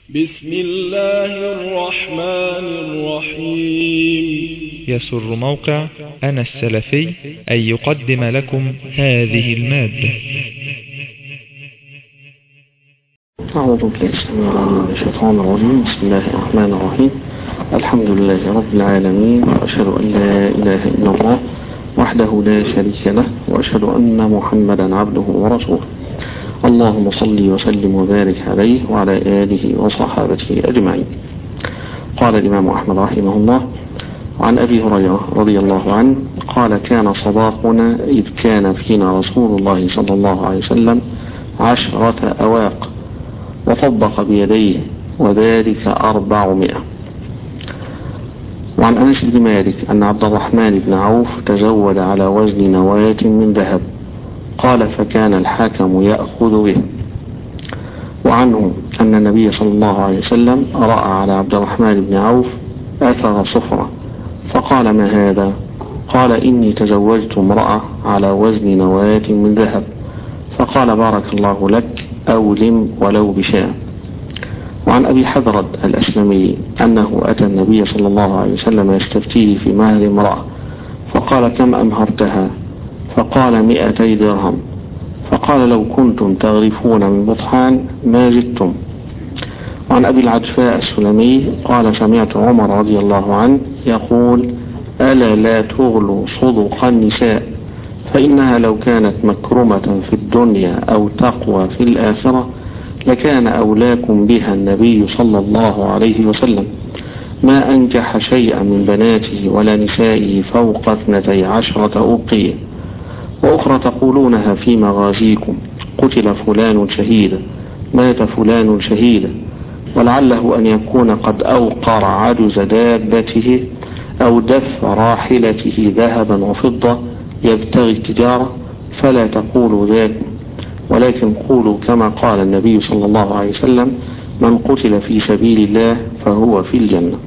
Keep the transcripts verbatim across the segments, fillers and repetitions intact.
بسم الله الرحمن الرحيم. يسر موقع أنا السلفي أن يقدم لكم هذه المادة. أعوذ بالله من الشيطان الرجيم. بسم الله الرحمن الرحيم. الحمد لله رب العالمين، وأشهد أن لا إله إلا الله وحده لا شريك له، وأشهد أن محمدا عبده ورسوله. اللهم صل وسلم وبارك عليه وعلى آله وصحابته أجمعين. قال الإمام أحمد رحمه الله عن أبي هريرة رضي الله عنه قال: كان صداقنا إذ كان فينا رسول الله صلى الله عليه وسلم عشرة أواق، وطبق بيديه، وذلك أربعمائة. وعن أنس بن مالك أن عبد الرحمن بن عوف تزود على وزن نواة من ذهب، قال: فكان الحاكم يأخذ به. وعنه أن النبي صلى الله عليه وسلم رأى على عبد الرحمن بن عوف أثر صفرة، فقال: ما هذا؟ قال: إني تزوجت امرأة على وزن نواة من ذهب. فقال: بارك الله لك، أولم ولو بشاة. وعن أبي حذرد الأسلمي أنه أتى النبي صلى الله عليه وسلم يستفتيه في مهر امرأة، فقال: كم أمهرتها؟ فقال: مئتي درهم. فقال: لو كنتم تغرفون من بطحان ما زدتم. وعن أبي العجفاء السلمي قال: سمعت عمر رضي الله عنه يقول: ألا لا تغلوا صدق النساء، فإنها لو كانت مكرمة في الدنيا أو تقوى في الآخرة لكان أولاكم بها النبي صلى الله عليه وسلم، ما أنجح شيئا من بناته ولا نسائه فوق اثنتي عشرة أوقية. وأخرى تقولونها في مغازيكم: قتل فلان شهيدا، مات فلان شهيدا. ولعله أن يكون قد أوقر عجز دابته أو دف راحلته ذهبا وفضة يبتغي التجارة، فلا تقولوا ذاك، ولكن قولوا كما قال النبي صلى الله عليه وسلم: من قتل في سبيل الله فهو في الجنة.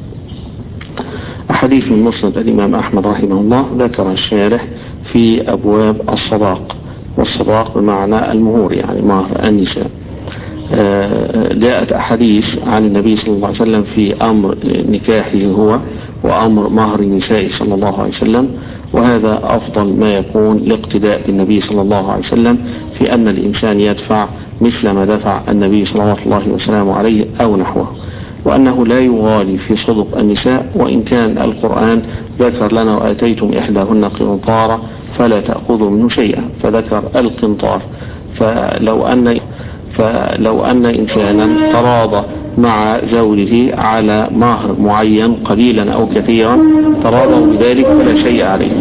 أحاديث من مسند الإمام أحمد رحمه الله ذكر الشارح في أبواب الصداق، والصداق بمعنى المهور يعني مهر النساء. جاءت أحاديث عن النبي صلى الله عليه وسلم في أمر نكاحه هو وأمر مهر نسائه صلى الله عليه وسلم، وهذا أفضل ما يكون لاقتداء بالنبي صلى الله عليه وسلم في أن الإنسان يدفع مثل ما دفع النبي صلى الله وسلم عليه أو نحوه، وأنه لا يغالي في صدق النساء. وإن كان القرآن ذكر لنا: وآتيتم إحداهن قنطارا فلا تأخذوا منه شيئا، فذكر القنطار. فلو أن فلو أن إنسانا تراضى مع زوجه على مهر معين قليلا أو كثيرا تراضوا بذلك فلا شيء عليه.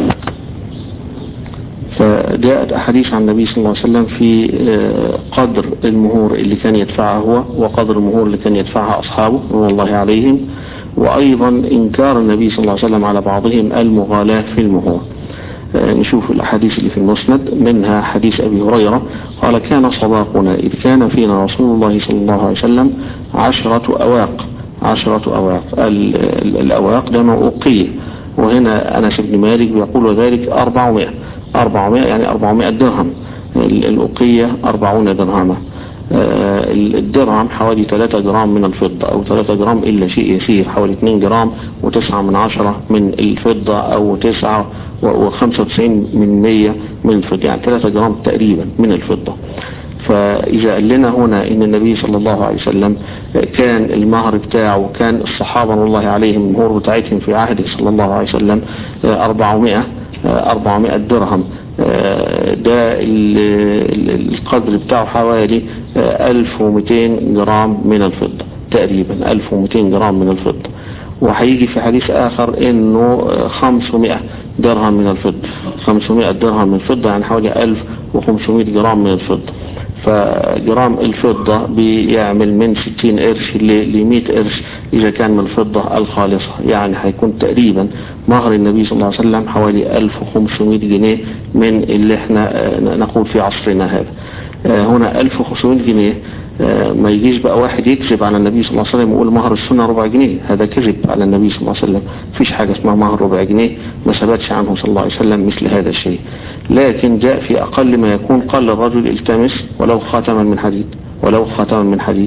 فجاءت أحاديث عن النبي صلى الله عليه وسلم في قدر المهور اللي كان يدفعها هو وقدر المهور اللي كان يدفعها أصحابه رضي الله عليهم، وأيضا إنكار النبي صلى الله عليه وسلم على بعضهم المغالاة في المهور. نشوف الأحاديث اللي في المسند، منها حديث أبي هريرة قال: كان صداقنا إذ كان فينا رسول الله صلى الله عليه وسلم عشرة أواق. عشرة أواق، الأواق جمع أوقية، وهنا أنس بن مالك بيقول: وذلك أربعمائة. أربعمائة يعني أربعمائة درهم. الأوقية أربعون درهما. الدرهم حوالي ثلاثة جرام من الفضة، أو ثلاثة جرام إلا شيء يسير، حوالي اثنين جرام وتسعة من عشرة من الفضة، أو تسعة وخمسة وتسعين من مية من الفضة، يعني ثلاثة جرام تقريبا من الفضة. فإذا قال لنا هنا إن النبي صلى الله عليه وسلم كان المهر بتاعه، كان الصحابة رضي الله عليهم المهور بتاعتهم في عهده صلى الله عليه وسلم أربعمائة أربعمائة درهم، ده القدر بتاعه حوالي ألف ومئتين جرام من الفضة، تقريبا ألف ومئتين جرام من الفضة. وهيجي في حديث آخر إنه خمسمائة درهم من الفضة. خمسمائة درهم من الفضة يعني حوالي ألف وخمسمائة جرام من الفضة. فجرام الفضة بيعمل من ستين قرش ل مئة قرش إذا كان من الفضة الخالصة، يعني هيكون تقريبا مهر النبي صلى الله عليه وسلم حوالي ألف وخمسمائة جنيه من اللي احنا نقول في عصرنا هذا. هنا ألف وخمسمائة جنيه، ما يجيش بقى واحد يكذب على النبي صلى الله عليه وسلم ويقول مهر السنة ربع جنيه، هذا كذب على النبي صلى الله عليه وسلم. فيش حاجة اسمها مهر ربع جنيه، ما ثبتش عنه صلى الله عليه وسلم مثل هذا الشيء. لكن جاء في أقل ما يكون قال الرجل التمس ولو خاتما من حديد، ولو خاتما من حديد،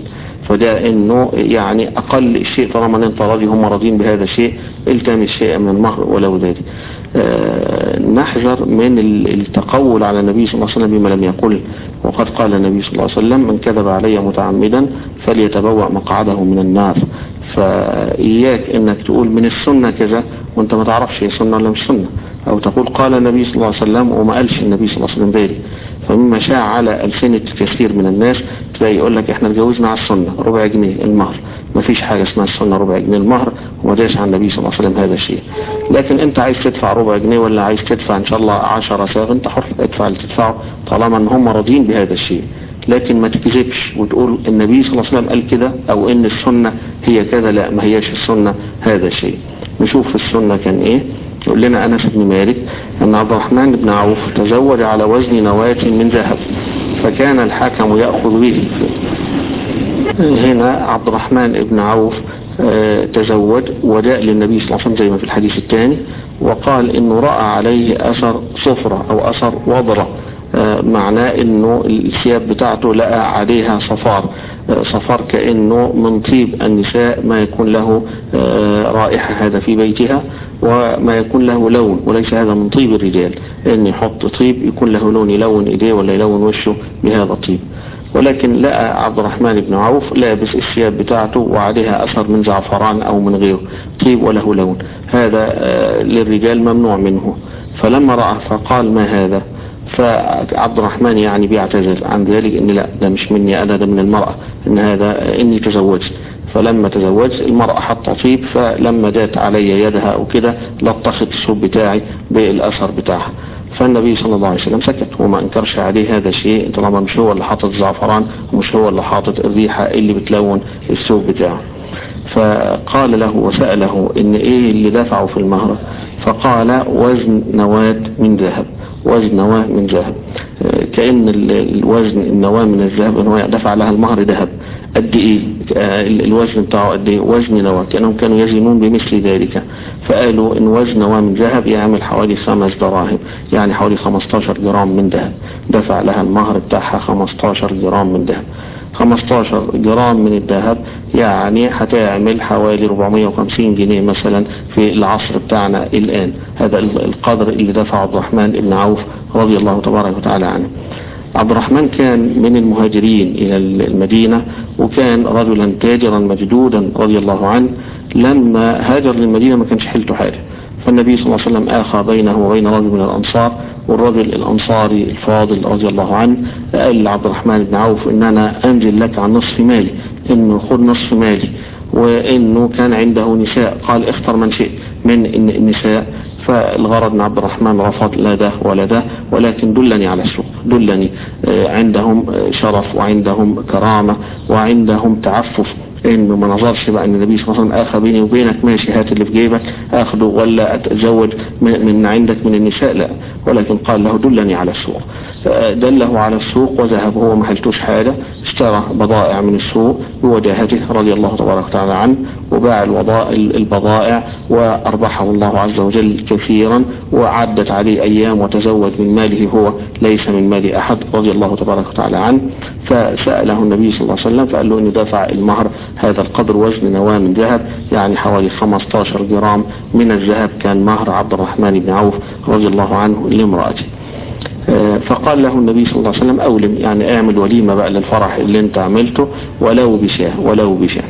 فده انه يعني اقل الشيء طالما ان انت راضي هم راضين بهذا الشيء التمس شيئا من المهر ولو ذلك. آه نحذر من التقول على النبي صلى الله عليه وسلم بما لم يقل، وقد قال النبي صلى الله عليه وسلم من كذب علي متعمدا فليتبوأ مقعده من النار. فإياك انك تقول من السنة كذا وانت ما تعرفش هي سنة ولا مش سنة، او تقول قال النبي صلى الله عليه وسلم وما قالش النبي صلى الله عليه وسلم ذلك. فمما شاع على ألسنة كثير من الناس تلاقي يقول لك احنا اتجوزنا على السنة ربع جنيه المهر، ما فيش حاجة اسمها السنة ربع جنيه المهر، وما جاش عن النبي صلى الله عليه وسلم هذا الشيء. لكن انت عايز تدفع ربع جنيه ولا عايز تدفع ان شاء الله عشرة ساغ انت حر، ادفع اللي تدفعه طالما ان هم راضين بهذا الشيء. لكن ما تكذبش وتقول النبي صلى الله عليه وسلم قال كده او ان السنة هي كذا، لا ما هياش السنة هذا الشيء. نشوف في السنة كان ايه. يقول لنا أنس بن مالك أن عبد الرحمن بن عوف تزوج على وزن نواة من ذهب فكان الحاكم يأخذ به. هنا عبد الرحمن بن عوف تزوج وجاء للنبي صلى الله عليه وسلم زي ما في الحديث الثاني وقال إنه رأى عليه أثر صفرة أو أثر وضرة، معناه إنه الثياب بتاعته لقى عليها صفار، صفار كأنه من طيب النساء ما يكون له رائحة هذا في بيتها وما يكون له لون، وليس هذا من طيب الرجال ان يحط طيب يكون له لون يلون ايديه ولا يلون وشه بهذا الطيب. ولكن لقى عبد الرحمن بن عوف لابس الثياب بتاعته وعليها اثر من زعفران او من غيره طيب وله لون، هذا للرجال ممنوع منه. فلما رأى فقال ما هذا؟ فعبد الرحمن يعني بيعتذر عن ذلك ان لا ده مش مني انا، ده من المرأة، ان هذا اني تزوجت. فلما تزوجت المرأة حطت طيب، فلما جات علي يدها او كده لطخت الثوب بتاعي بالاثر بتاعها. فالنبي صلى الله عليه وسلم سكت وما انكرش عليه هذا الشيء طالما مش هو اللي حاطط الزعفران ومش هو اللي حاطط الريحة اللي بتلون الثوب بتاعه. فقال له وسأله ان ايه اللي دفعه في المهر؟ فقال وزن نواة من ذهب، وزن نواة من ذهب، كأن الوزن النواة من الذهب ان هو دفع لها المهر ذهب. قد ايه الوزن بتاعه؟ قد ايه وزن نواة؟ كأنهم كانوا يزنون بمثل ذلك، فقالوا ان وزن نواة من ذهب يعمل حوالي خمس دراهم، يعني حوالي خمستاشر جرام من ذهب. دفع لها المهر بتاعها خمستاشر جرام من ذهب. خمستاشر جرام من الذهب يعني هتعمل حوالي أربعمائة وخمسين جنيه مثلا في العصر بتاعنا الآن. هذا القدر اللي دفع عبد الرحمن بن عوف رضي الله تبارك وتعالى عنه. عبد الرحمن كان من المهاجرين إلى المدينة وكان رجلا تاجرا مجدودا رضي الله عنه. لما هاجر للمدينة ما كانش حيلته حاجة، فالنبي صلى الله عليه وسلم آخى بينه وبين رجل من الأنصار، والرجل الأنصاري الفاضل رضي الله عنه قال لعبد الرحمن بن عوف إن أنا أنزل لك عن نصف مالي، إنه خذ نصف مالي، وإنه كان عنده نساء قال اختر من شئت من النساء. فالغرض من عبد الرحمن رفض لا ده ولا ده، ولكن دلني على السوق، دلني عندهم شرف وعندهم كرامة وعندهم تعفف، انه ما نظرش بقى ان النبي صلى الله عليه وسلم اخى بيني وبينك ماشي هات اللي في جيبك اخده ولا اتزوج من عندك من النساء، لا، ولكن قال له دلني على السوق. دله على السوق وذهب هو ما حلتوش حاجة، اشترى بضائع من السوق بوجاهته رضي الله تبارك وتعالى عنه، وباع البضائع واربحه الله عز وجل كثيرا، وعدت عليه ايام وتزوج من ماله هو ليس من مال احد رضي الله تبارك وتعالى عنه. فسأله النبي صلى الله عليه وسلم فقال له انه دفع المهر هذا القدر وزن نواة من ذهب، يعني حوالي خمستاشر جرام من الذهب كان مهر عبد الرحمن بن عوف رضي الله عنه لامرأته. فقال له النبي صلى الله عليه وسلم أولم، يعني اعمل وليمة بقى للفرح اللي انت عملته ولو بشاه ولو بشاه.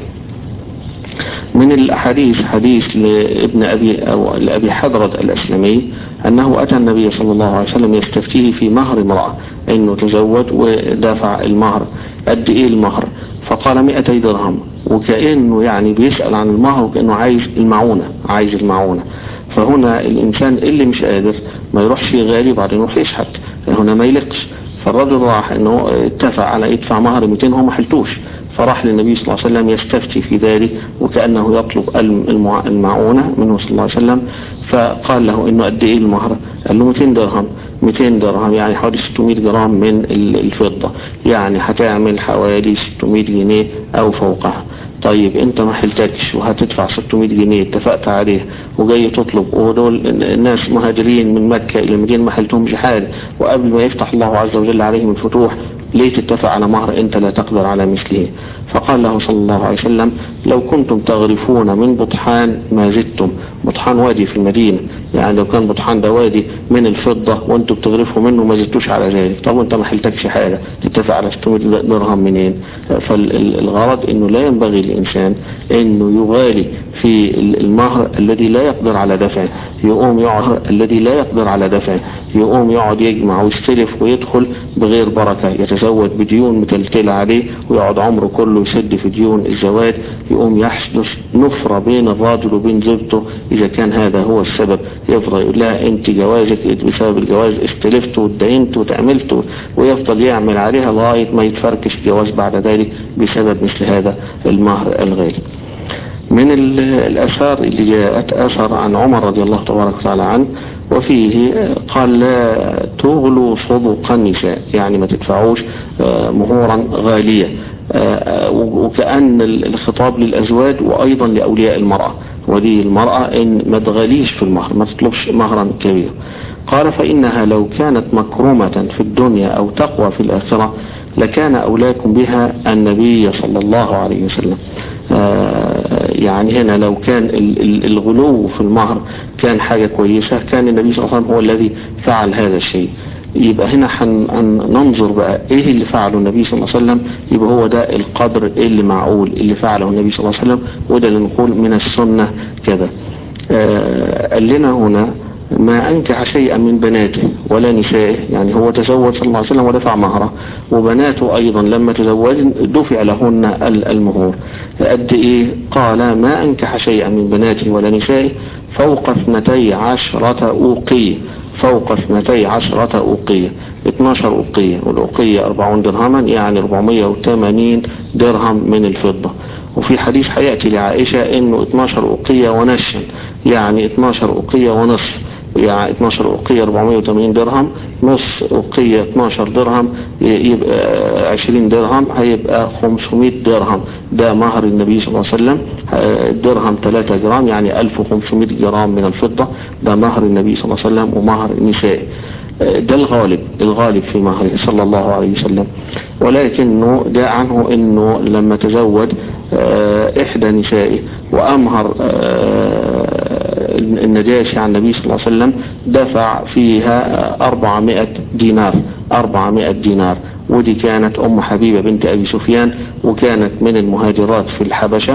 من الأحاديث حديث لابن أبي أو لأبي حضرة الأسلمي أنه أتى النبي صلى الله عليه وسلم يستفتيه في مهر امرأة، إنه تزوج ودافع المهر. قد إيه المهر؟ فقال مئتي درهم، وكأنه يعني بيسأل عن المهر وكأنه عايز المعونة، عايز المعونة. فهنا الإنسان اللي مش قادر ما يروحش غالي بعدين يروح يشحت، هنا ما يلقش. فالرجل راح انه اتفق على يدفع مهر مئتين هو ما حلتوش، فراح للنبي صلى الله عليه وسلم يستفتي في ذلك وكأنه يطلب المعونة منه صلى الله عليه وسلم. فقال له انه قد ايه المهر؟ قال له مئتين درهم. مئتين درهم يعني حوالي ستمائة جرام من الفضة، يعني هتعمل حوالي ستمائة جنيه او فوقها. طيب انت ما حلتكش وهتدفع ستمائة جنيه اتفقت عليه وجاي تطلب، ودول الناس مهاجرين من مكة الى المدينة ما حلتهمش حاجة، وقبل ما يفتح الله عز وجل عليهم الفتوح ليه تتفق على مهر أنت لا تقدر على مثله؟ فقال له صلى الله عليه وسلم لو كنتم تغرفون من بطحان ما زدتم. بطحان وادي في المدينة، يعني لو كان بطحان ده وادي من الفضة وانتم بتغرفوا منه ما زدتوش على ذلك، طب وانت ما حلتكش حاجة تتفق على ستمائة درهم منين؟ فالغرض انه لا ينبغي للإنسان انه يغالي في المهر الذي لا يقدر على دفعه، يقوم يقعد الذي لا يقدر على دفعه يقوم يقعد يجمع ويستلف ويدخل بغير بركة، يتزود بديون متلتلة عليه ويقعد عمره كله يسد في ديون الزواج، يقوم يحدث نفرة بين الراجل وبين زوجته. إذا كان هذا هو السبب يفضل يقول لها أنت جوازك بسبب الجواز استلفت واتدينت وتعملت، ويفضل يعمل عليها لغاية ما يتفركش الجواز بعد ذلك بسبب مثل هذا المهر الغالي. من الأثار اللي جاءت أثر عن عمر رضي الله تبارك وتعالى عنه، وفيه قال لا تغلوا صدق النساء، يعني ما تدفعوش مهورا غالية، وكأن الخطاب للأزواج وأيضا لأولياء المرأة، ودي المرأة إن ما تغليش في المهر، ما تطلبش مهرا كبيرا. قال فإنها لو كانت مكرمة في الدنيا أو تقوى في الآخرة لكان أولاكم بها النبي صلى الله عليه وسلم. يعني هنا لو كان الغلو في المهر كان حاجة كويسة كان النبي صلى الله عليه وسلم هو الذي فعل هذا الشيء. يبقى هنا هننظر بقى ايه اللي فعله النبي صلى الله عليه وسلم، يبقى هو ده القدر اللي معقول اللي فعله النبي صلى الله عليه وسلم، وده اللي نقول من السنة كذا. قال لنا هنا ما أنكح شيئا من بناته ولا نسائه، يعني هو تزوج صلى الله عليه وسلم ودفع مهره، وبناته أيضا لما تزوجن دفع لهن المهور. قد إيه؟ قال ما أنكح شيئا من بناته ولا نسائه فوق اثنتي عشرة أوقية، فوق اثنتي عشرة أوقية، اثناشر أوقية، والأوقية أربعون درهما يعني أربعمائة وثمانين درهم من الفضة. وفي حديث حياتي لعائشة انه اثناشر أوقية ونشا، يعني اثناشر أوقية ونصف، يعني اثناشر أوقية أربعمائة وثمانين درهم، نص أوقية اثناشر درهم يبقى عشرين درهم، هيبقى خمسمائة درهم. ده مهر النبي صلى الله عليه وسلم، الدرهم ثلاثة جرام يعني ألف وخمسمائة جرام من الفضة، ده مهر النبي صلى الله عليه وسلم ومهر النساء. ده الغالب الغالب في مهره صلى الله عليه وسلم. ولكنه جاء عنه انه لما تزوج احدى نسائه وامهر النجاشي عن النبي صلى الله عليه وسلم دفع فيها أربعمائة دينار، أربعمائة دينار، ودي كانت أم حبيبة بنت أبي سفيان، وكانت من المهاجرات في الحبشة،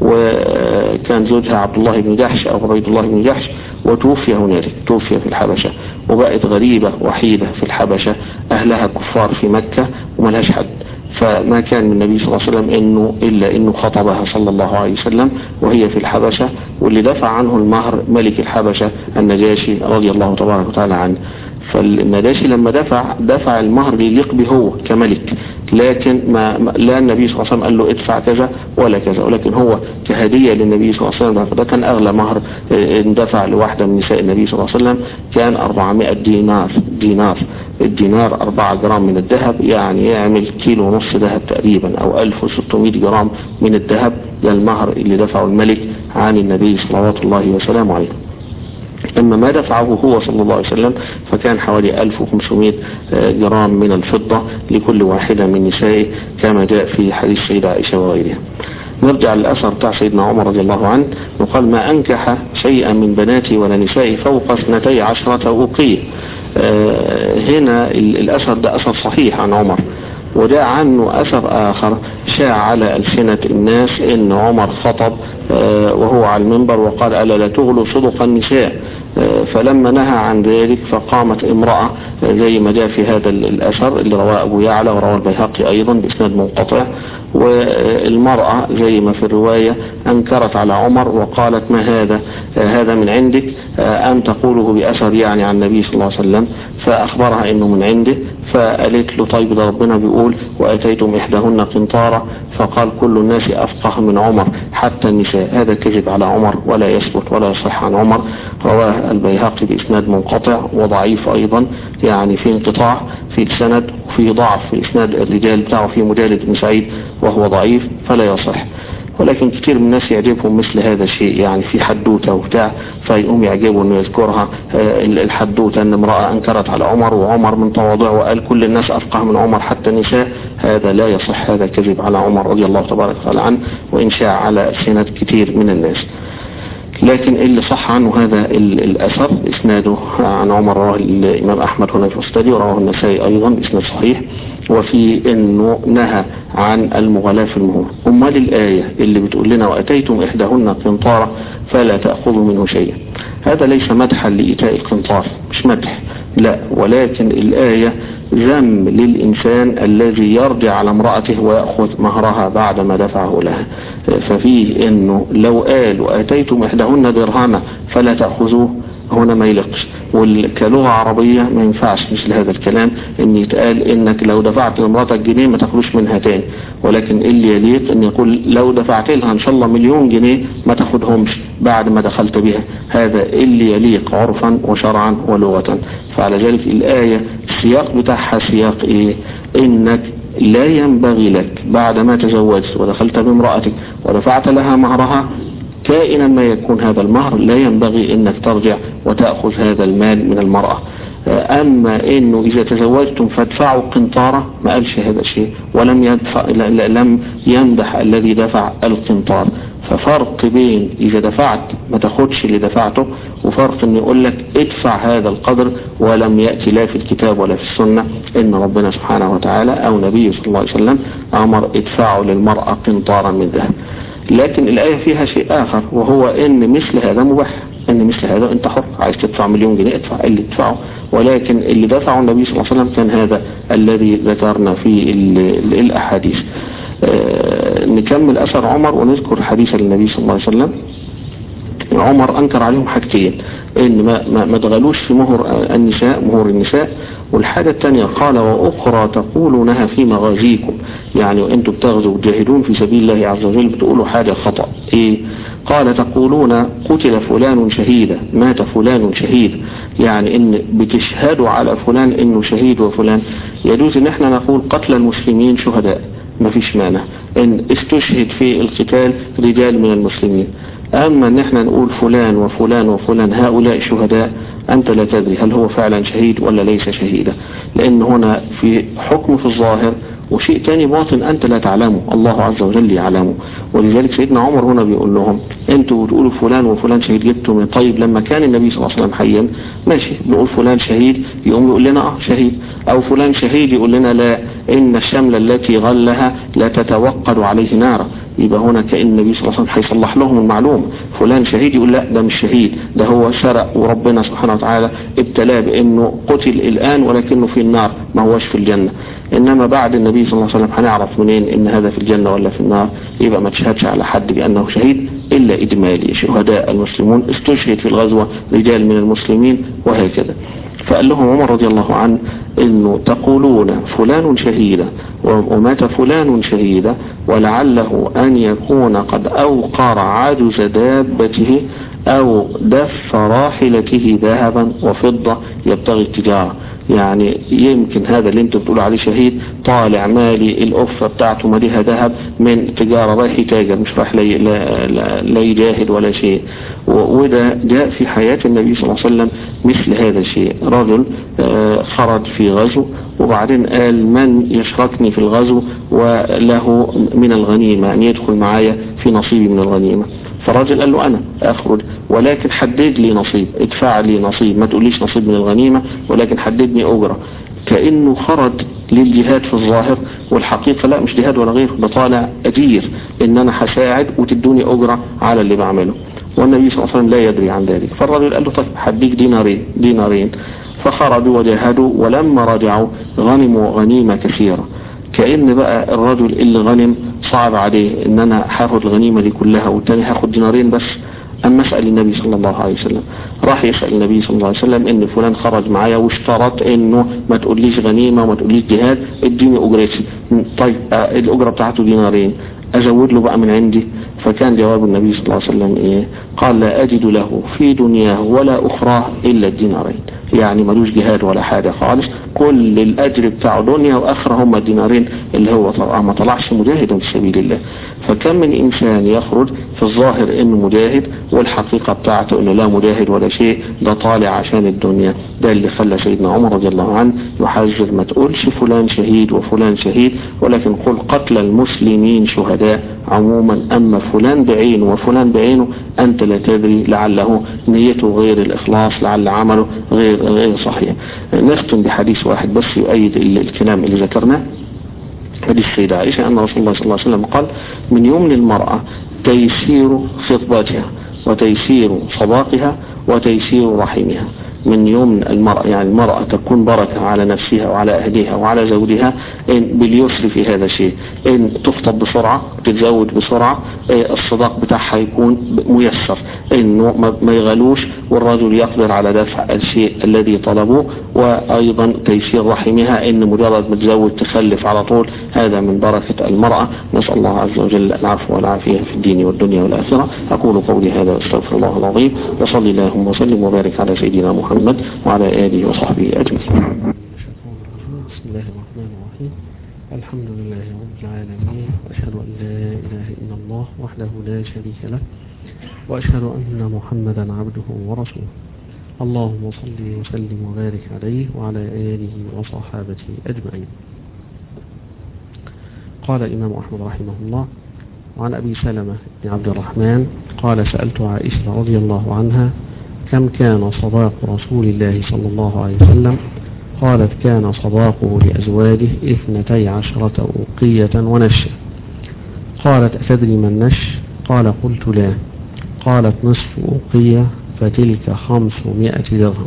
وكان زوجها عبد الله بن جحش أو عبيد الله بن جحش، وتوفي هنالك، توفي في الحبشة، وبقت غريبة وحيدة في الحبشة، أهلها كفار في مكة وملهاش حد. فما كان من النبي صلى الله عليه وسلم إنه إلا إنه خطبها صلى الله عليه وسلم وهي في الحبشة، واللي دفع عنه المهر ملك الحبشة النجاشي رضي الله تبارك وتعالى عنه. فالنجاشي لما دفع دفع المهر ليليق به هو كملك، لكن ما لا النبي صلى الله عليه وسلم قال له ادفع كذا ولا كذا، ولكن هو كهدية للنبي صلى الله عليه وسلم. فده كان أغلى مهر اندفع لواحدة من نساء النبي صلى الله عليه وسلم، كان أربعمائة دينار. دينار الدينار أربعة جرام من الذهب، يعني يعمل كيلو ونص ذهب تقريبا، أو ألف وستمائة جرام من الذهب. ده المهر اللي دفعه الملك عن النبي صلوات الله وسلامه عليه. أما ما دفعه هو صلى الله عليه وسلم فكان حوالي ألف وخمسمائة جرام من الفضة لكل واحدة من نسائه، كما جاء في حديث سيدة عائشة وغيرها. نرجع للأثر بتاع سيدنا عمر رضي الله عنه، وقال ما أنكح شيئا من بناتي ولا نسائي فوق اثنتي عشرة أوقية. هنا الأثر ده أثر صحيح عن عمر، وجاء عنه أثر آخر شاع على ألسنة الناس إن عمر خطب وهو على المنبر وقال ألا لا تغلوا صدق النساء، فلما نهى عن ذلك فقامت امرأة زي ما جاء في هذا الأثر اللي رواه أبو يعلى ورواه البيهقي أيضا بإسناد منقطع، والمرأة زي ما في الرواية أنكرت على عمر وقالت ما هذا هذا من عندك أم تقوله بأثر يعني عن النبي صلى الله عليه وسلم، فأخبرها إنه من عنده، فقالت له طيب ده ربنا بيقول وأتيتم إحداهن قنطارا، فقال كل الناس أفقه من عمر حتى النساء. هذا كذب على عمر ولا يثبت ولا يصح عن عمر، رواه البيهقي بإسناد منقطع وضعيف أيضا، يعني في انقطاع في السند وفي ضعف في إسناد الرجال بتاعه، في مجالد بن سعيد وهو ضعيف فلا يصح. ولكن كتير من الناس يعجبهم مثل هذا الشيء، يعني في حدوته وبتاع فيقوم يعجبه انه يذكرها. الحدوته ان امرأة انكرت على عمر وعمر من تواضعه وقال كل الناس افقه من عمر حتى النساء، هذا لا يصح، هذا كذب على عمر رضي الله تبارك وتعالى عنه وان شاء على سنة كتير من الناس. لكن اللي صح عنه هذا الأثر إسناده عن عمر رواه الإمام أحمد هنا في المسند ورواه النسائي أيضا إسناد صحيح، وفي إنه نهى عن المغالاة في المهور. أمال الآية اللي بتقول لنا وأتيتم إحداهن قنطارا فلا تأخذوا منه شيئا، هذا ليس مدحا لإيتاء القنطار، مش مدح لا، ولكن الآية ذم للإنسان الذي يرجع على امرأته ويأخذ مهرها بعد ما دفعه لها. ففيه إنه لو قال وآتيتم إحداهن درهما فلا تأخذوه، هنا ما يلقش، وكلغة عربية ما ينفعش مثل هذا الكلام ان يتقال انك لو دفعت لامرأتك جنيه ما تاخدوش منها تاني، ولكن اللي يليق ان يقول لو دفعت لها ان شاء الله مليون جنيه ما تاخدهمش بعد ما دخلت بها، هذا اللي يليق عرفا وشرعا ولغة. فعلى ذلك الآية السياق بتاعها سياق ايه؟ انك لا ينبغي لك بعد ما تزوجت ودخلت بامرأتك ودفعت لها مهرها كائنا ما يكون هذا المهر، لا ينبغي انك ترجع وتأخذ هذا المال من المرأة. اما انه اذا تزوجتم فادفعوا قنطارة ما قالش هذا الشيء، ولم يدفع لم يمدح الذي دفع القنطار. ففرق بين اذا دفعت ما تاخدش اللي دفعته، وفرق ان يقول لك ادفع هذا القدر، ولم يأتي لا في الكتاب ولا في السنة ان ربنا سبحانه وتعالى او نبيه صلى الله عليه وسلم امر ادفعوا للمرأة قنطارا من ذهب. لكن الآية فيها شيء آخر، وهو ان مثل هذا مباح، ان مثل هذا انت حر، عايز تدفع مليون جنيه ادفع اللي تدفعه، ولكن اللي دفعه النبي صلى الله عليه وسلم كان هذا الذي ذكرنا في الأحاديث. آه نكمل أثر عمر ونذكر حديث النبي صلى الله عليه وسلم. عمر أنكر عليهم حاجتين، ان ما, ما, ما تغلوش في مهر النساء، مهور النساء، والحاجة الثانية قال وأخرى تقولونها في مغازيكم، يعني وانتم بتغزوا وتجاهدون في سبيل الله عز وجل بتقولوا حاجة خطأ. ايه؟ قال تقولون قتل فلان شهيدا، مات فلان شهيد، يعني ان بتشهدوا على فلان انه شهيد وفلان. يجوز ان احنا نقول قتل المسلمين شهداء، ما فيش مانع ان استشهد في القتال رجال من المسلمين. اما ان احنا نقول فلان وفلان وفلان هؤلاء شهداء، انت لا تدري هل هو فعلا شهيد ولا ليس شهيدا، لان هنا في حكم في الظاهر وشيء تاني باطن انت لا تعلمه، الله عز وجل يعلمه. ولذلك سيدنا عمر هنا بيقول لهم انتوا بتقولوا فلان وفلان شهيد جبتوا من، طيب لما كان النبي صلى الله عليه وسلم حيا ماشي بنقول فلان شهيد، يقوم يقول لنا اه شهيد، او فلان شهيد يقول لنا لا ان الشملة التي غلها لا تتوقد عليه نارا، يبقى هنا كأن النبي صلى الله عليه وسلم هيصلح لهم المعلومة. فلان شهيد يقول لا ده مش شهيد، ده هو سرق وربنا سبحانه وتعالى ابتلاه بانه قتل الان ولكنه في النار ما هوش في الجنة. انما بعد النبي صلى الله عليه وسلم هنعرف منين ان هذا في الجنة ولا في النار؟ يبقى ما تشهدش على حد بانه شهيد الا اجمالي، شهداء المسلمون استشهد في الغزوة رجال من المسلمين وهكذا. فقال لهم عمر رضي الله عنه انه تقولون فلان شهيدا ومات فلان شهيدا، ولعله ان يكون قد اوقر عجز دابته او دف راحلته ذهبا وفضة يبتغي التجارة، يعني يمكن هذا اللي انتم بتقولوا عليه شهيد طالع مالي الأفة بتاعته ماليها ذهب من تجارة، رايح يتاجر مش رايح لا, لا, لا يجاهد ولا شيء. وده جاء في حياة النبي صلى الله عليه وسلم مثل هذا الشيء. رجل خرج في غزو وبعدين قال من يشركني في الغزو وله من الغنيمة، يعني يدخل معايا في نصيبي من الغنيمة. فالراجل قال له انا اخرج ولكن حدد لي نصيب، ادفع لي نصيب، ما تقوليش نصيب من الغنيمة ولكن حددني اجرة. كأنه خرج للجهاد في الظاهر، والحقيقة لا مش جهاد ولا غير، بطالع اجير ان انا هساعد وتدوني اجرة على اللي بعمله. والنبي صلى الله عليه وسلم لا يدري عن ذلك. فالراجل قال له طيب حديك دينارين دينارين. فخرجوا وجاهدوا ولما رجعوا غنموا غنيمة كثيرة. كأن بقى الرجل اللي غنم صعب عليه ان انا هاخد الغنيمة دي كلها والتاني هاخد دينارين بس. اما اسأل النبي صلى الله عليه وسلم، راح يسأل النبي صلى الله عليه وسلم ان فلان خرج معايا واشترط انه ما تقوليش غنيمة وما تقوليش جهاد، اديني اجرتي. طيب آه الاجرة بتاعته دينارين، ازود له بقى من عندي؟ فكان جواب النبي صلى الله عليه وسلم ايه؟ قال لا اجد له في دنياه ولا اخراه الا الدينارين، يعني ملوش جهاد ولا حاجة خالص، كل الأجر بتاعه دنيا وآخرة هم الدينارين اللي هو طلع ما طلعش مجاهدا في سبيل الله. فكم من إنسان يخرج في الظاهر إنه مجاهد والحقيقة بتاعته إنه لا مجاهد ولا شيء، ده طالع عشان الدنيا. ده اللي خلى سيدنا عمر رضي الله عنه يحذر ما تقولش فلان شهيد وفلان شهيد، ولكن قل قتل المسلمين شهداء عموما، أما فلان بعينه وفلان بعينه أنت لا تدري، لعله نيته غير الإخلاص، لعل عمله غير غير صحيح. نختم بحديث واحد بس يؤيد الكلام اللي ذكرناه، حديث السيدة عائشة أن رسول الله صلى الله عليه وسلم قال: من يمن المرأة تيسير خطبتها وتيسير صداقها وتيسير رحمها. من يمن المرأة يعني المرأة تكون بركة على نفسها وعلى أهلها وعلى زوجها إن باليسر في هذا الشيء، إن تخطب بسرعة تتزوج بسرعة، الصداق بتاعها يكون ميسر، إنه ما يغلوش والرجل يقدر على دفع الشيء الذي طلبوه، وأيضا تيسير رحمها إن مجرد متزوج تخلف على طول. هذا من بركة المرأة. نسأل الله عز وجل العفو والعافية في الدين والدنيا والآخرة. أقول قولي هذا واستغفر الله العظيم، وصلي اللهم وسلم وبارك على سيدنا محمد محمد وعلى آله وصحبه أجمعين. بسم الله الرحمن الرحيم. الحمد لله رب العالمين، وأشهد أن لا إله إلا الله وحده لا شريك له، وأشهد أن محمدا عبده ورسوله. اللهم صل وسلم وبارك عليه وعلى آله وصحابته أجمعين. قال الإمام أحمد رحمه الله: وعن أبي سلمة بن عبد الرحمن قال: سألت عائشة رضي الله عنها: كم كان صداق رسول الله صلى الله عليه وسلم؟ قالت: كان صداقه لأزواجه اثنتي عشرة أوقية ونشا. قالت: أتدري ما النش؟ قال: قلت: لا. قالت: نصف أوقية، فتلك خمسمائة درهم.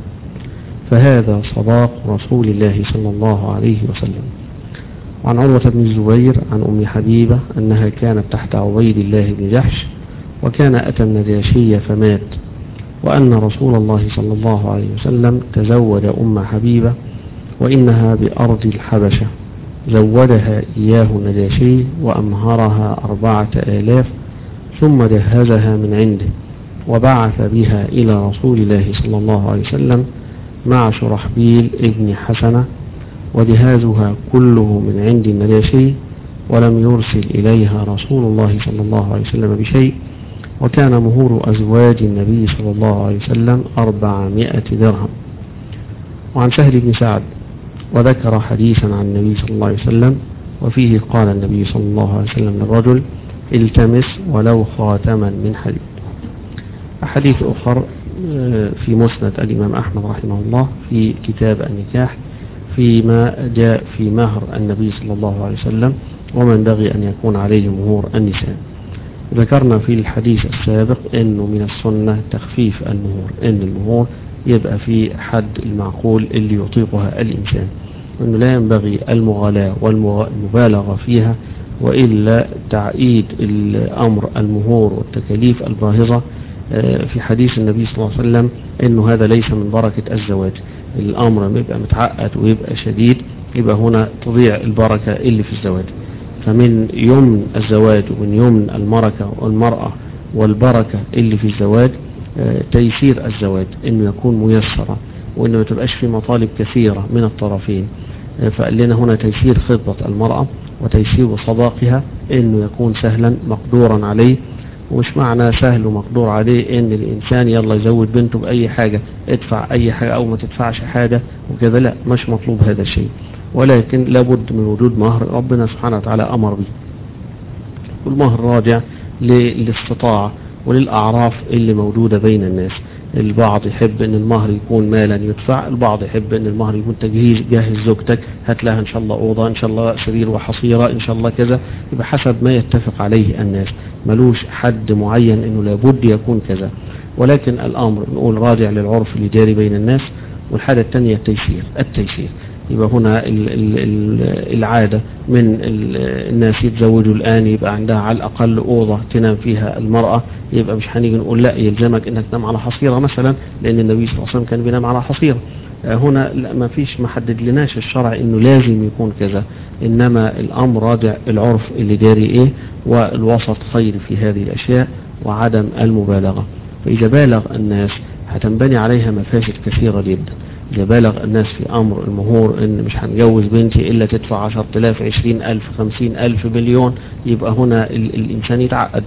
فهذا صداق رسول الله صلى الله عليه وسلم. وعن عروة بن الزبير عن أم حبيبة أنها كانت تحت عبيد الله بن جحش، وكان أتى النجاشي فمات، وأن رسول الله صلى الله عليه وسلم تزوج أم حبيبة وإنها بأرض الحبشة، زودها إياه النجاشي وأمهرها أربعة آلاف، ثم جهزها من عنده وبعث بها إلى رسول الله صلى الله عليه وسلم مع شرحبيل ابن حسنة، وجهازها كله من عند النجاشي، ولم يرسل إليها رسول الله صلى الله عليه وسلم بشيء. وكان مهور أزواج النبي صلى الله عليه وسلم أربعمائة درهم. وعن سهل بن سعد وذكر حديثا عن النبي صلى الله عليه وسلم، وفيه قال النبي صلى الله عليه وسلم للرجل: التمس ولو خاتما من حديد. أحاديث أخر في مسند الإمام أحمد رحمه الله في كتاب النكاح فيما جاء في مهر النبي صلى الله عليه وسلم ومن بغي أن يكون عليه مهور النساء. ذكرنا في الحديث السابق أنه من السنة تخفيف المهور، أن المهور يبقى في حد المعقول اللي يطيقها الإنسان، وأنه لا ينبغي المغالاة والمبالغة فيها، وإلا تعييد الأمر المهور والتكاليف الباهظة. في حديث النبي صلى الله عليه وسلم أنه هذا ليس من بركة الزواج. الأمر يبقى متعقد ويبقى شديد، يبقى هنا تضيع البركة اللي في الزواج. فمن يمن الزواج ومن يمن المركة والمرأة والبركة اللي في الزواج تيسير الزواج، انه يكون ميسرا، وانه ما تبقاش في مطالب كثيرة من الطرفين. فقال لنا هنا تيسير خطبة المرأة وتيسير صداقها، انه يكون سهلا مقدورا عليه. ومش معنى سهل ومقدور عليه ان الانسان يلا يزود بنته باي حاجة، ادفع اي حاجة او ما تدفعش حاجة وكذا، لا، مش مطلوب هذا الشيء، ولكن لابد من وجود مهر ربنا سبحانه وتعالى امر به. والمهر راجع للاستطاعة وللأعراف اللي موجودة بين الناس. البعض يحب ان المهر يكون مالا يدفع، البعض يحب ان المهر يكون تجهيز، جاهز زوجتك، هات لها ان شاء الله اوضه، ان شاء الله سرير وحصيره، ان شاء الله كذا. يبقى حسب ما يتفق عليه الناس، ملوش حد معين انه لابد يكون كذا، ولكن الامر نقول راجع للعرف اللي جاري بين الناس. والحاجة الثانية التيسير التيسير يبقى هنا ال ال ال العادة من الناس يتزوجوا الآن يبقى عندها على الأقل أوضة تنام فيها المرأة، يبقى مش هنيجي نقول لا يلزمك انك تنام على حصيرة مثلا، لأن النبي صلى الله عليه وسلم كان بينام على حصيرة. هنا لا، ما فيش محدد لناش الشرع انه لازم يكون كذا، انما الامر راجع العرف اللي جاري ايه، والوسط خير في هذه الاشياء وعدم المبالغة. فاذا بالغ الناس هتنبني عليها مفاسد كثيرة جدا، إذا بالغ الناس في أمر المهور إن مش هنجوز بنتي إلا تدفع عشرة آلاف عشرين ألف خمسين ألف مليون، يبقى هنا ال الإنسان يتعقد،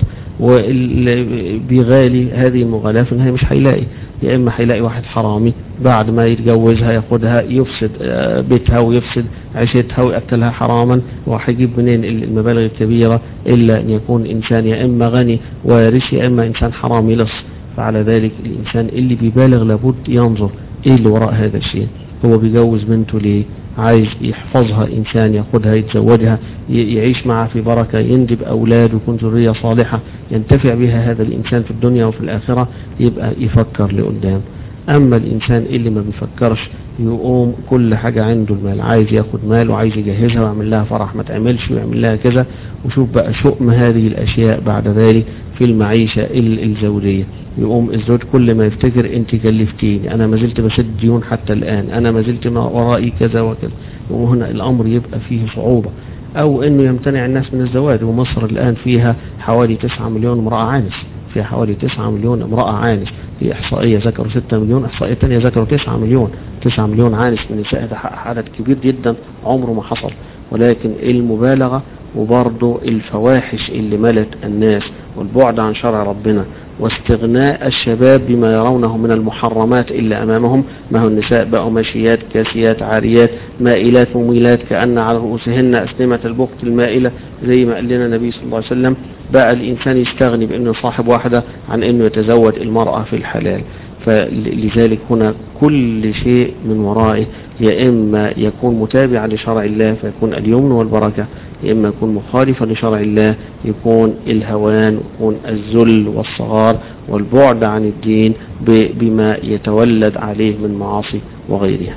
واللي بيغالي هذه المغالاة في النهاية مش هيلاقي، يا إما هيلاقي واحد حرامي بعد ما يتجوزها ياخدها يفسد بيتها ويفسد عيشتها ويأكلها حراما، وهيجيب منين المبالغ الكبيرة إلا أن يكون إنسان يا إما غني وارث يا إما إنسان حرامي لص. فعلى ذلك الإنسان اللي بيبالغ لابد ينظر إيه اللي وراء هذا الشيء. هو بيجوز بنته ليه؟ عايز يحفظها إنسان، ياخدها يتزوجها يعيش معها في بركة، ينجب أولاد ويكون ذرية صالحة ينتفع بها هذا الإنسان في الدنيا وفي الآخرة، يبقى يفكر لقدام. أما الإنسان اللي ما بيفكرش يقوم كل حاجة عنده المال، عايز ياخد مال وعايز يجهزها ويعمل لها فرح ما تعملش ويعمل لها كذا، وشوف بقى شؤم هذه الأشياء بعد ذلك في المعيشة الزوجية. يقوم الزوج كل ما يفتكر انت كلفتيني، انا ما زلت بسد ديون حتى الآن، انا ما زلت ما ورائي كذا وكذا، وهنا الأمر يبقى فيه صعوبة. أو إنه يمتنع الناس من الزواج، ومصر الآن فيها حوالي تسعة مليون امرأة عانس، فيها حوالي تسعة مليون امرأة عانس، في إحصائية ذكروا ستة مليون، إحصائية تانية ذكروا تسعة مليون، تسعة مليون عانس من النساء، ده عدد كبير جدا عمره ما حصل. ولكن المبالغة وبرضه الفواحش اللي ملت الناس والبعد عن شرع ربنا واستغناء الشباب بما يرونه من المحرمات إلا أمامهم. ما هو النساء بقوا ماشيات كاسيات عاريات مائلات مميلات كأن على رؤوسهن أسنمة البخت المائلة، زي ما قال لنا النبي صلى الله عليه وسلم. بقى الإنسان يستغني بأنه صاحب واحدة عن أنه يتزوج المرأة في الحلال. فلذلك هنا كل شيء من ورائه يا إما يكون متابعا لشرع الله فيكون اليمن والبركة، يا إما يكون مخالفا لشرع الله يكون الهوان ويكون الذل والصغار والبعد عن الدين بما يتولد عليه من معاصي وغيرها.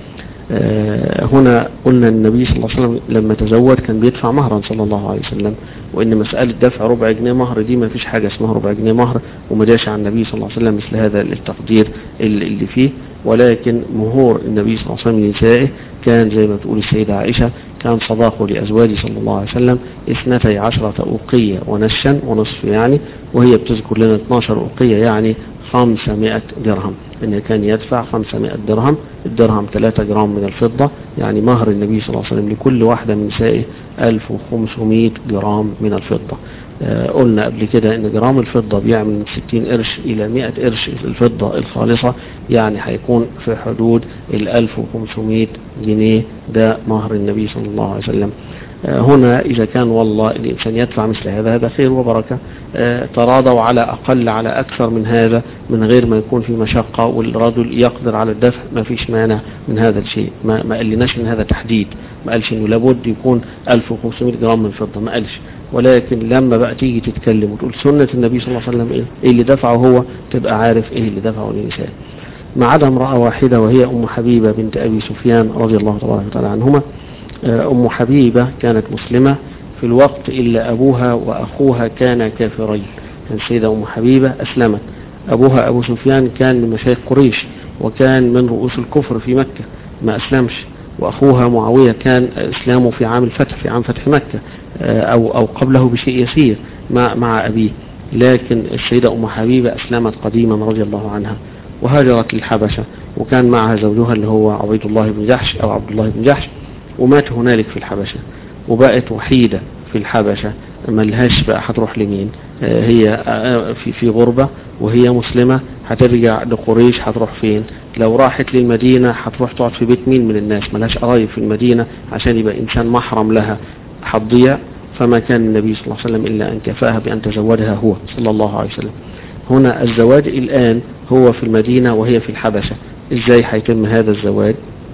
هنا قلنا النبي صلى الله عليه وسلم لما تزوج كان بيدفع مهرا صلى الله عليه وسلم، وإن مسألة دفع ربع جنيه مهر دي ما فيش حاجة اسمها ربع جنيه مهر، وما جاش عن النبي صلى الله عليه وسلم مثل هذا التقدير اللي فيه. ولكن مهور النبي صلى الله عليه وسلم لنسائه كان زي ما تقول السيدة عائشة كان صداقه لأزواجه صلى الله عليه وسلم اثنتي عشرة أوقية ونشا ونصف يعني، وهي بتذكر لنا اثناشر أوقية يعني خمسمائة درهم، إنه كان يدفع خمسمائة درهم، الدرهم ثلاثة جرام من الفضة، يعني مهر النبي صلى الله عليه وسلم لكل واحدة من نسائه ألف وخمسمائة جرام من الفضة. آه قلنا قبل كده ان جرام الفضة بيعمل من ستين قرش الى مائة قرش الفضة الخالصة، يعني هيكون في حدود ال ألف وخمسمائة جنيه، ده مهر النبي صلى الله عليه وسلم. آه هنا اذا كان والله الانسان يدفع مثل هذا هذا خير وبركة. آه تراضوا على اقل على اكثر من هذا من غير ما يكون في مشقة والرجل يقدر على الدفع، ما فيش مانع من هذا الشيء. ما, ما قالناش من هذا تحديد، ما قالش انه لابد يكون ألف وخمسمائة جرام من الفضة، ما قالش. ولكن لما بقى تيجي تتكلم وتقول سنة النبي صلى الله عليه وسلم ايه, إيه اللي دفعه هو، تبقى عارف ايه اللي دفعه للنساء. ما عدا امرأة واحدة وهي ام حبيبة بنت ابي سفيان رضي الله تبارك وتعالى عنهما. ام حبيبة كانت مسلمة في الوقت إلا ابوها واخوها كانا كافرين. كان السيدة ام حبيبة اسلمت، ابوها ابو سفيان كان من مشايخ قريش وكان من رؤوس الكفر في مكة ما اسلمش، واخوها معاوية كان اسلامه في عام الفتح في عام فتح مكة او او قبله بشيء يسير مع مع ابيه. لكن السيدة ام حبيبة اسلمت قديما رضي الله عنها وهاجرت للحبشة، وكان معها زوجها اللي هو عبيد الله بن جحش او عبد الله بن جحش، ومات هنالك في الحبشة وبقت وحيدة في الحبشة، ملهاش بقى هتروح لمين. هي في في غربة وهي مسلمة، هترجع لقريش هتروح فين؟ لو راحت للمدينة هتروح تقعد في بيت مين من الناس؟ ملهاش قرايب في المدينة عشان يبقى إنسان محرم لها، هتضيع. فما كان النبي صلى الله عليه وسلم إلا أن كفاها بأن تزوجها هو صلى الله عليه وسلم. هنا الزواج الآن هو في المدينة وهي في الحبشة، إزاي هيتم هذا الزواج؟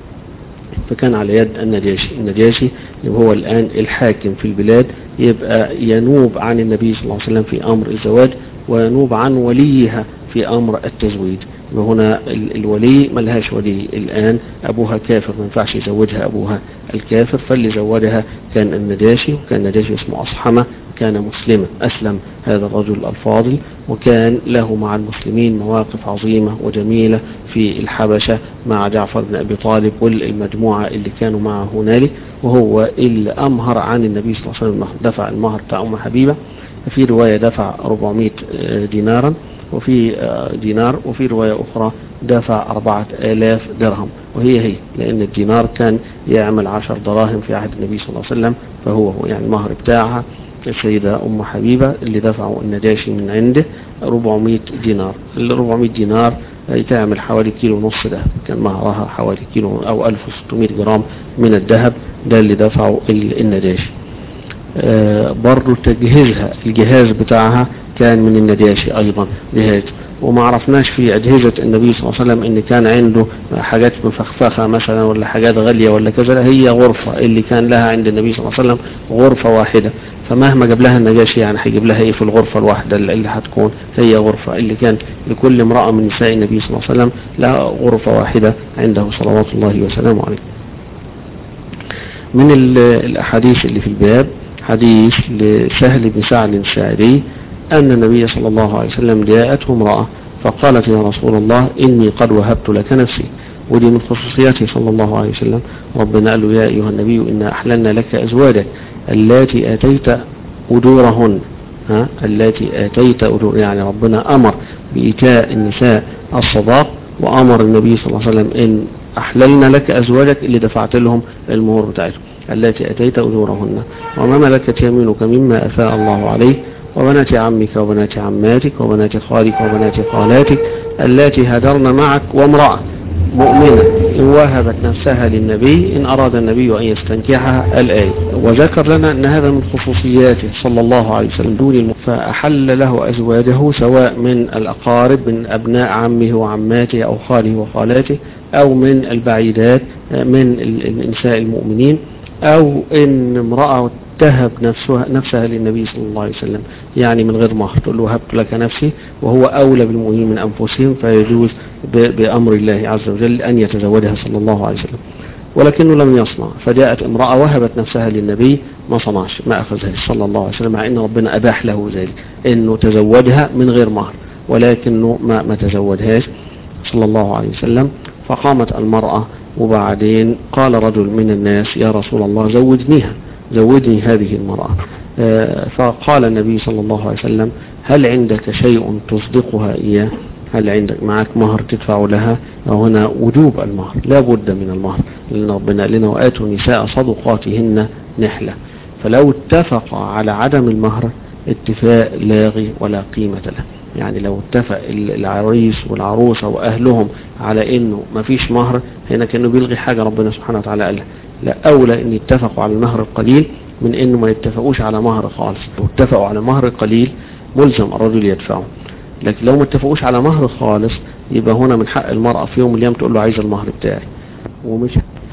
فكان على يد النجاشي. النجاشي اللي هو الآن الحاكم في البلاد يبقى ينوب عن النبي صلى الله عليه وسلم في أمر الزواج وينوب عن وليها في أمر التزويج. وهنا الولي ملهاش ولي الآن، أبوها كافر ما ينفعش يزوجها أبوها الكافر، فاللي زوجها كان النجاشي، وكان النجاشي اسمه أصحمة، كان مسلما أسلم هذا الرجل الفاضل، وكان له مع المسلمين مواقف عظيمة وجميلة في الحبشة مع جعفر بن أبي طالب والمجموعة اللي كانوا معه هنالك، وهو اللي أمهر عن النبي صلى الله عليه وسلم، دفع المهر بتاع أم حبيبة. في رواية دفع أربعمائة دينارا وفي دينار، وفي رواية أخرى دفع أربعة آلاف درهم، وهي هي لأن الدينار كان يعمل عشر دراهم في عهد النبي صلى الله عليه وسلم، فهو هو يعني المهر بتاعها السيدة أم حبيبة اللي دفعوا النجاشي من عنده أربعمائة دينار. ال أربعمائة دينار تعمل حوالي كيلو ونص ذهب، كان مهرها حوالي كيلو أو ألف وستمائة جرام من الذهب، ده اللي دفعوا النجاشي. آه برضو تجهيزها الجهاز بتاعها كان من النجاشي أيضا جهاز، وما عرفناش في أجهزة النبي صلى الله عليه وسلم إن كان عنده حاجات مفخفخة مثلا ولا حاجات غالية ولا كذا، هي غرفة اللي كان لها عند النبي صلى الله عليه وسلم غرفة واحدة، فمهما جاب لها النجاشي يعني هيجيب لها ايه في الغرفة الواحدة اللي هتكون هي غرفة، اللي كان لكل امرأة من نساء النبي صلى الله عليه وسلم لها غرفة واحدة عنده صلوات الله وسلامه عليه. من الأحاديث اللي في الباب حديث لسهل بن سعد الساعدي أن النبي صلى الله عليه وسلم جاءته امرأة فقالت يا رسول الله إني قد وهبت لك نفسي، ودي من خصوصياته صلى الله عليه وسلم. ربنا قال له يا أيها النبي إنا أحللنا لك أزواجك اللاتي آتيت أجورهن، ها اللاتي آتيت أجور، يعني ربنا أمر بإيتاء النساء الصداق، وأمر النبي صلى الله عليه وسلم إن أحللنا لك أزواجك اللي دفعت لهم المهور بتاعتهم التي أتيت أجورهن، وما ملكت يمينك مما أفاء الله عليه، وبنات عمك وبنات عماتك وبنات خالك وبنات خالاتك اللاتي هاجرن معك، وامرأة مؤمنة إن وهبت نفسها للنبي إن أراد النبي أن يستنكحها الآية. وذكر لنا أن هذا من خصوصياته صلى الله عليه وسلم دون المؤمن، فأحل له أزواجه سواء من الأقارب من أبناء عمه وعماته أو خاله وخالاته، أو من البعيدات من النساء المؤمنين، أو إن امرأة تهب نفسها, نفسها للنبي صلى الله عليه وسلم يعني من غير مهر، تقول له وهبت لك نفسي، وهو أولى بالمؤمنين من أنفسهم، فيجوز بأمر الله عز وجل أن يتزوجها صلى الله عليه وسلم، ولكنه لم يصنع. فجاءت امرأة وهبت نفسها للنبي ما صنعش، ما أخذها صلى الله عليه وسلم، مع أن ربنا أباح له ذلك أنه تزوجها من غير مهر، ولكنه ما, ما تزوجهاش صلى الله عليه وسلم. فقامت المرأة وبعدين قال رجل من الناس يا رسول الله زوجنيها، زوجني هذه المرأة. آه فقال النبي صلى الله عليه وسلم هل عندك شيء تصدقها إياه؟ هل عندك معك مهر تدفع لها؟ وهنا وجوب المهر، لا بد من المهر، لأن ربنا لنا وآتوا النساء صدقاتهن نحلة. فلو اتفق على عدم المهر اتفاق لاغي ولا قيمة له، يعني لو اتفق العريس والعروسة وأهلهم على إنه ما فيش مهر، هنا كأنه بيلغي حاجة ربنا سبحانه وتعالى قالها. لا أولى إن يتفقوا على المهر القليل من إنه ما يتفقوش على مهر خالص. لو اتفقوا على مهر قليل ملزم الرجل يدفعه، لكن لو ما اتفقوش على مهر خالص يبقى هنا من حق المرأة في يوم من الأيام تقول له عايز المهر بتاعي، ومش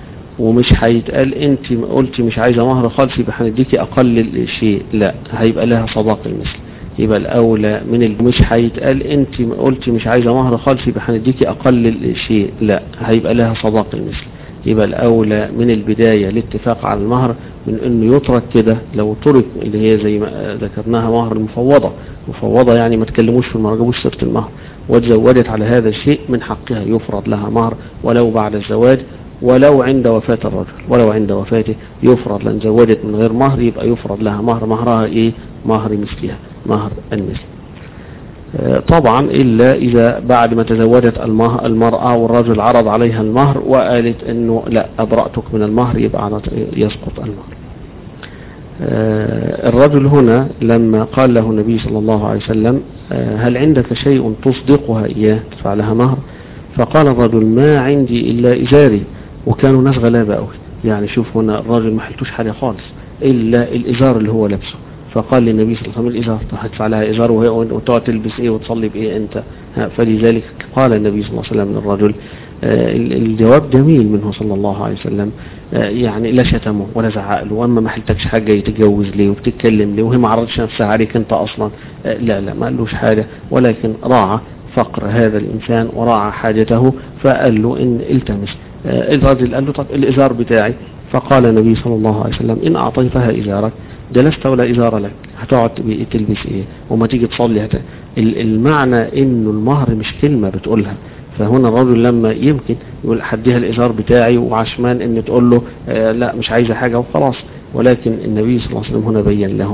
ومش هيتقال انت قلتي مش عايزة مهر خالص يبقى هنديكي أقل شيء، لا هيبقى لها صداق المثل. يبقى الأولى من ال... مش هيتقال انت قلتي مش عايزة مهر خالص يبقى هنديكي أقل شيء، لا هيبقى لها صداق المثل. يبقى الأولى من البداية الاتفاق على المهر من انه يترك كده. لو ترك اللي هي زي ما ذكرناها مهر المفوضة، مفوضة يعني ما تكلموش في المهر، جابوش سيرة المهر، وتزوجت على هذا الشيء من حقها يفرض لها مهر ولو بعد الزواج، ولو عند وفاة الرجل، ولو عند وفاته يفرض. لأن زوجت من غير مهر يبقى يفرض لها مهر، مهرها ايه؟ مهر مثلها، مهر المثل. طبعا إلا إذا بعد ما تزوجت المرأة والرجل عرض عليها المهر وقالت إنه لا أبرأتك من المهر، يبقى يسقط المهر. الرجل هنا لما قال له النبي صلى الله عليه وسلم هل عندك شيء تصدقها إياه تدفع لها مهر؟ فقال الرجل ما عندي إلا إزاري، وكانوا ناس غلابة قوي، يعني شوف هنا الرجل ما حلتوش حاجة خالص إلا الإزار اللي هو لابسه. فقال للنبي صلى الله عليه وسلم الإزار، هتدفع لها إزار وتقعد تلبس إيه وتصلي بإيه أنت؟ فلذلك قال النبي صلى الله عليه وسلم للرجل الجواب جميل منه صلى الله عليه وسلم، يعني لا شتمه ولا زعق له، واما ما حلتكش حاجة يتجوز ليه وبتتكلم ليه وهي ما عرضتش نفسها عليك انت اصلا، لا لا ما قالوش حاجة، ولكن راعى فقر هذا الانسان وراعى حاجته، فقال له ان التمس. الرجل قال له طب الازار بتاعي، فقال النبي صلى الله عليه وسلم ان اعطيتها ازارك جلست ولا ازار لك، هتقعد تلبس ايه وما تيجي تصلي هت... المعنى انه المهر مش كلمة بتقولها. فهنا الرجل لما يمكن يقول حديها الإزار بتاعي وعشمان ان تقول له آه لا مش عايزة حاجة وخلاص، ولكن النبي صلى الله عليه وسلم هنا بين له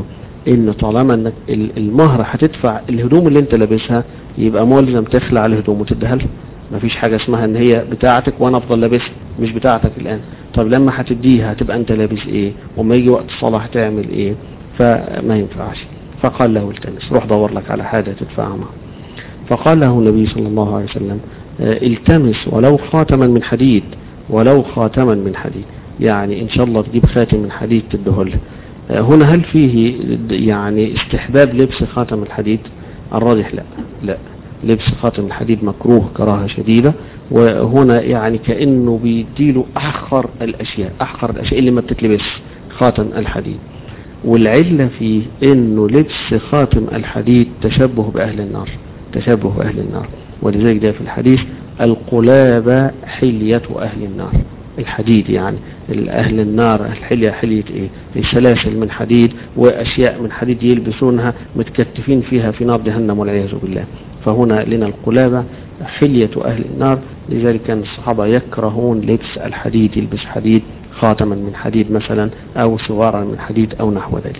ان طالما انك المهر هتدفع الهدوم اللي انت لابسها يبقى ملزم تخلع الهدوم وتديها لها. مفيش حاجة اسمها ان هي بتاعتك وانا افضل لابسها، مش بتاعتك الان. طب لما هتديها هتبقى انت لابس ايه، وما يجي وقت الصلاة هتعمل ايه؟ فما ينفعش. فقال له التمس، روح دور لك على حاجة تدفعها معه. فقال له النبي صلى الله عليه وسلم التمس ولو خاتما من حديد، ولو خاتما من حديد، يعني ان شاء الله تجيب خاتم من حديد تديهوله. هنا هل فيه يعني استحباب لبس خاتم الحديد؟ الراجح لا، لا، لبس خاتم الحديد مكروه كراهة شديدة. وهنا يعني كأنه بيديله أحقر الأشياء، أحقر الأشياء اللي ما بتتلبس خاتم الحديد. والعلة فيه إنه لبس خاتم الحديد تشبه بأهل النار، تشبه بأهل النار. ولذلك ده في الحديث القلابة حلية أهل النار، الحديد يعني أهل النار الحلية حلية إيه؟ سلاسل من حديد وأشياء من حديد يلبسونها متكتفين فيها في نار جهنم والعياذ بالله. فهنا لنا القلابة حلية أهل النار. لذلك كان الصحابة يكرهون لبس الحديد، يلبس حديد خاتما من حديد مثلا أو سوارا من حديد أو نحو ذلك.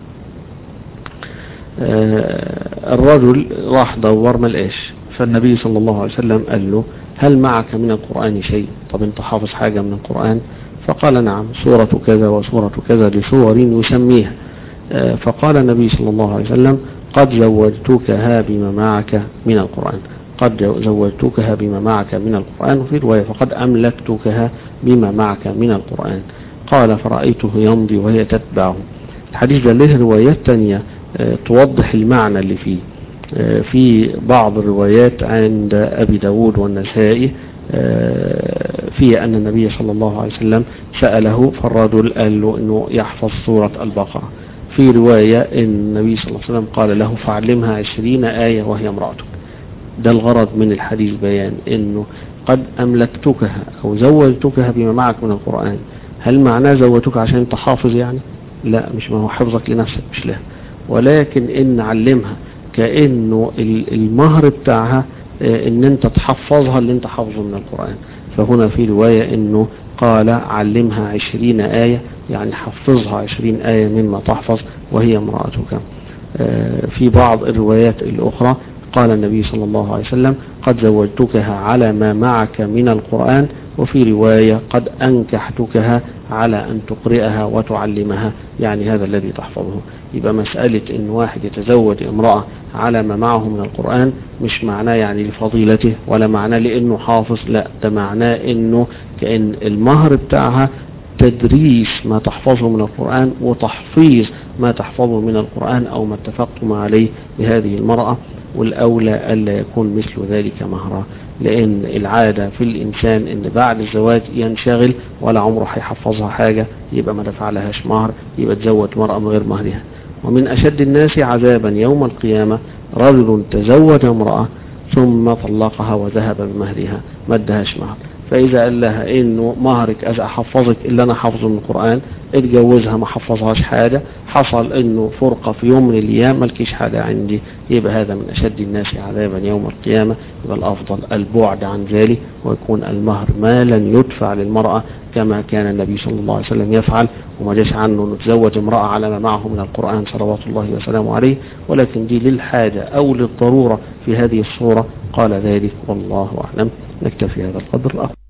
آه الرجل راح دور ما لقاش، فالنبي صلى الله عليه وسلم قال له هل معك من القرآن شيء؟ طب انت حافظ حاجة من القرآن؟ فقال نعم، سورة كذا وسورة كذا لسور يسميها. آه فقال النبي صلى الله عليه وسلم قد زوجتكها بما معك من القرآن، قد زوجتكها بما معك من القرآن. وفي رواية فقد أملكتكها بما معك من القرآن. قال فرأيته يمضي وهي تتبعه. الحديث ده له روايات تانية اه توضح المعنى اللي فيه. اه في بعض الروايات عند أبي داود والنسائي اه في أن النبي صلى الله عليه وسلم سأله فالرجل قال له أنه يحفظ سورة البقرة. في رواية ان النبي صلى الله عليه وسلم قال له فعلمها عشرين آية وهي امرأتك. ده الغرض من الحديث بيان انه قد املكتكها او زوجتكها بما معك من القرآن. هل معناه زوجتك عشان تحافظ يعني؟ لا، مش ما هو حفظك لنفسك مش له، ولكن ان علمها كأنه المهر بتاعها ان انت تحفظها اللي انت حافظه من القرآن. فهنا في رواية انه قال علمها عشرين آية، يعني حفظها عشرين آية مما تحفظ وهي امرأتك. في بعض الروايات الأخرى قال النبي صلى الله عليه وسلم قد زوجتكها على ما معك من القرآن. وفي رواية قد أنكحتكها على أن تقرئها وتعلمها، يعني هذا الذي تحفظه. يبقى مسألة إن واحد يتزوج امرأة على ما معه من القرآن مش معناه يعني لفضيلته ولا معناه لأنه حافظ، لا، ده معناه إنه كأن المهر بتاعها تدريس ما تحفظه من القرآن وتحفيظ ما تحفظه من القرآن أو ما اتفقتم عليه بهذه المرأة. والأولى ألا يكون مثل ذلك مهرا، لأن العادة في الإنسان إن بعد الزواج ينشغل ولا عمره هيحفظها حاجة، يبقى ما دفع لهاش مهر، يبقى تزوج مرأة من غير مهرها. ومن أشد الناس عذابا يوم القيامة رجل تزوج امرأة ثم طلقها وذهب بمهرها ما ادهاش مهر. فإذا قال لها إنه مهرك أز أحفظك اللي أنا حافظه من القرآن، اتجوزها ما حفظهاش حاجة، حصل إنه فرقة في يوم من الأيام ملكيش حاجة عندي، يبقى هذا من أشد الناس عذابا يوم القيامة. يبقى الأفضل البعد عن ذلك، ويكون المهر مالا يدفع للمرأة كما كان النبي صلى الله عليه وسلم يفعل، وما جاش عنه نتزوج امرأة على ما معه من القرآن صلوات الله وسلامه عليه، ولكن دي للحاجة أو للضرورة في هذه الصورة. قال ذلك والله أعلم. نكتفي هذا القدر.